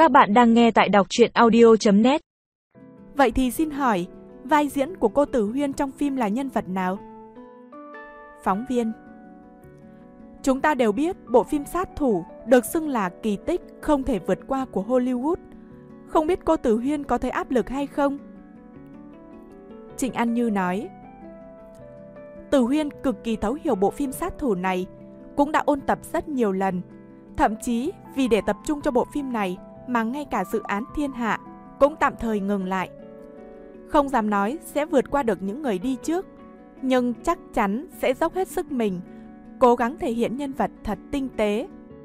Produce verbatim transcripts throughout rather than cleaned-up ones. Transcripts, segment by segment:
Các bạn đang nghe tại đọc truyện audio chấm net. Vậy thì xin hỏi, vai diễn của cô Tử Huyên trong phim là nhân vật nào? Phóng viên: Chúng ta đều biết bộ phim Sát Thủ được xưng là kỳ tích không thể vượt qua của Hollywood. Không biết cô Tử Huyên có thấy áp lực hay không? Trịnh An Như nói: Tử Huyên cực kỳ thấu hiểu bộ phim Sát Thủ này, cũng đã ôn tập rất nhiều lần. Thậm chí vì để tập trung cho bộ phim này mà ngay cả dự án Thiên Hạ cũng tạm thời ngừng lại. Không dám nói sẽ vượt qua được những người đi trước, nhưng chắc chắn sẽ dốc hết sức mình, cố gắng thể hiện nhân vật thật tinh tế.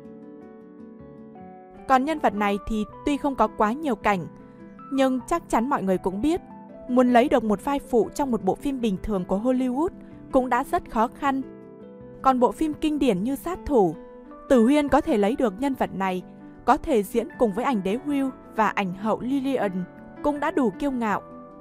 Còn nhân vật này thì tuy không có quá nhiều cảnh, nhưng chắc chắn mọi người cũng biết, muốn lấy được một vai phụ trong một bộ phim bình thường của Hollywood cũng đã rất khó khăn. Còn bộ phim kinh điển như Sát Thủ, Tử Huyên có thể lấy được nhân vật này, có thể diễn cùng với ảnh đế Will và ảnh hậu Lillian cũng đã đủ kiêu ngạo.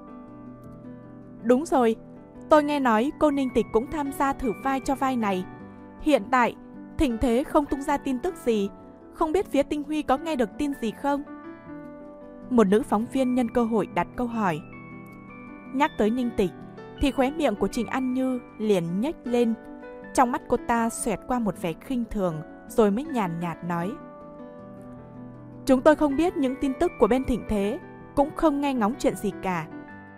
Đúng rồi, tôi nghe nói cô Ninh Tịch cũng tham gia thử vai cho vai này. Hiện tại, thịnh thế không tung ra tin tức gì, không biết phía Tinh Huy có nghe được tin gì không? Một nữ phóng viên nhân cơ hội đặt câu hỏi. Nhắc tới Ninh Tịch, thì khóe miệng của Trịnh An Như liền nhếch lên. Trong mắt cô ta xoẹt qua một vẻ khinh thường, rồi mới nhàn nhạt nói: Chúng tôi không biết những tin tức của bên thịnh thế, cũng không nghe ngóng chuyện gì cả.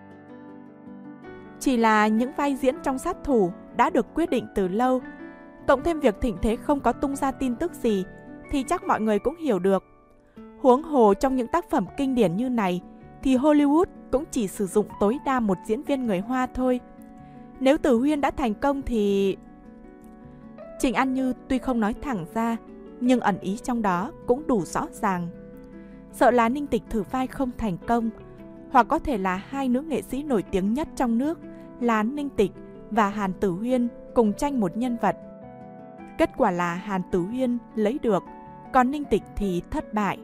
Chỉ là những vai diễn trong Sát Thủ đã được quyết định từ lâu, cộng thêm việc thịnh thế không có tung ra tin tức gì, thì chắc mọi người cũng hiểu được. Huống hồ trong những tác phẩm kinh điển như này, thì Hollywood cũng chỉ sử dụng tối đa một diễn viên người Hoa thôi. Nếu Tử Huyên đã thành công thì... Trịnh An Như tuy không nói thẳng ra, nhưng ẩn ý trong đó cũng đủ rõ ràng. Sợ là Ninh Tịch thử vai không thành công, hoặc có thể là hai nữ nghệ sĩ nổi tiếng nhất trong nước là Ninh Tịch và Hàn Tử Huyên cùng tranh một nhân vật. Kết quả là Hàn Tử Huyên lấy được, còn Ninh Tịch thì thất bại.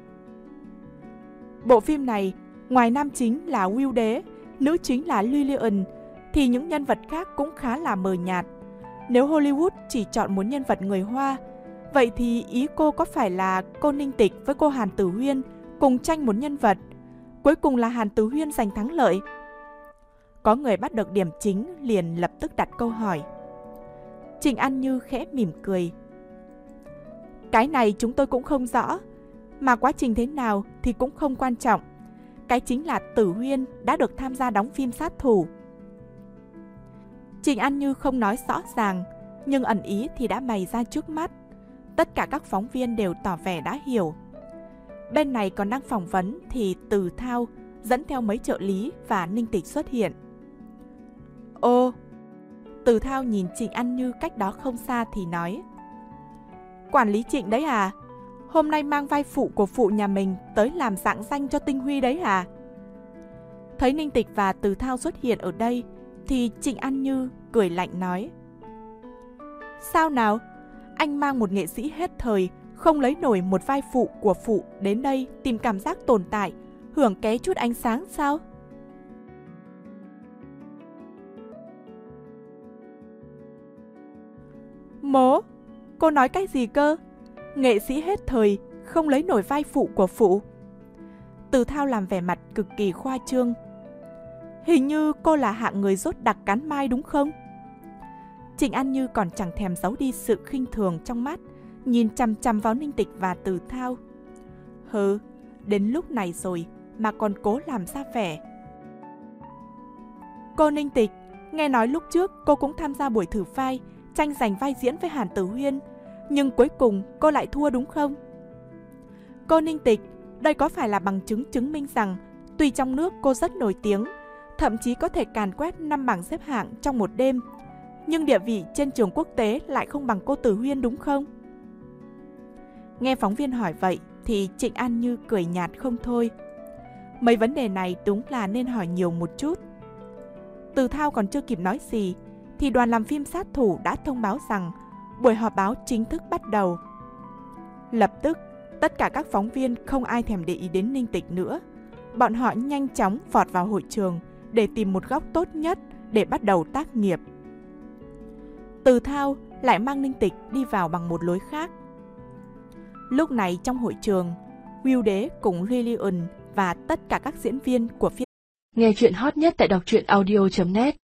Bộ phim này, ngoài nam chính là Will Đế, nữ chính là Lillian, thì những nhân vật khác cũng khá là mờ nhạt. Nếu Hollywood chỉ chọn một nhân vật người Hoa, vậy thì ý cô có phải là cô Ninh Tịch với cô Hàn Tử Huyên cùng tranh một nhân vật, cuối cùng là Hàn Tử Huyên giành thắng lợi? Có người bắt được điểm chính liền lập tức đặt câu hỏi. Trịnh An Như khẽ mỉm cười. Cái này chúng tôi cũng không rõ, mà quá trình thế nào thì cũng không quan trọng. Cái chính là Tử Huyên đã được tham gia đóng phim Sát Thủ. Trịnh An Như không nói rõ ràng, nhưng ẩn ý thì đã bày ra trước mắt. Tất cả các phóng viên đều tỏ vẻ đã hiểu. Bên này còn đang phỏng vấn thì Từ Thao dẫn theo mấy trợ lý và Ninh Tịch xuất hiện. Ô, Từ Thao nhìn Trịnh An Như cách đó không xa thì nói: Quản lý Trịnh đấy à? Hôm nay mang vai phụ của phụ nhà mình tới làm rạng danh cho Tinh Huy đấy à? Thấy Ninh Tịch và Từ Thao xuất hiện ở đây thì Trịnh An Như cười lạnh nói: Sao nào? Anh mang một nghệ sĩ hết thời, không lấy nổi một vai phụ của phụ đến đây tìm cảm giác tồn tại, hưởng ké chút ánh sáng sao? Mố, cô nói cái gì cơ? Nghệ sĩ hết thời, không lấy nổi vai phụ của phụ? Từ Thao làm vẻ mặt cực kỳ khoa trương. Hình như cô là hạng người rốt đặc cán mai đúng không? Trịnh An Như còn chẳng thèm giấu đi sự khinh thường trong mắt, nhìn chằm chằm vào Ninh Tịch và Từ Thao. Hừ, đến lúc này rồi mà còn cố làm ra vẻ. Cô Ninh Tịch, nghe nói lúc trước cô cũng tham gia buổi thử vai, tranh giành vai diễn với Hàn Tử Huyên, nhưng cuối cùng cô lại thua đúng không? Cô Ninh Tịch, đây có phải là bằng chứng chứng minh rằng tuy trong nước cô rất nổi tiếng, thậm chí có thể càn quét năm bảng xếp hạng trong một đêm, nhưng địa vị trên trường quốc tế lại không bằng cô Tử Huyên đúng không? Nghe phóng viên hỏi vậy thì Trịnh An Như cười nhạt không thôi. Mấy vấn đề này đúng là nên hỏi nhiều một chút. Từ Thao còn chưa kịp nói gì thì đoàn làm phim Sát Thủ đã thông báo rằng buổi họp báo chính thức bắt đầu. Lập tức, tất cả các phóng viên không ai thèm để ý đến Ninh Tịch nữa. Bọn họ nhanh chóng vọt vào hội trường để tìm một góc tốt nhất để bắt đầu tác nghiệp. Từ Thao lại mang Ninh Tịch đi vào bằng một lối khác. Lúc này trong hội trường, Will Đế cùng Lily Ẩn và tất cả các diễn viên của phim. Nghe chuyện hot nhất tại đọc truyện audio chấm net.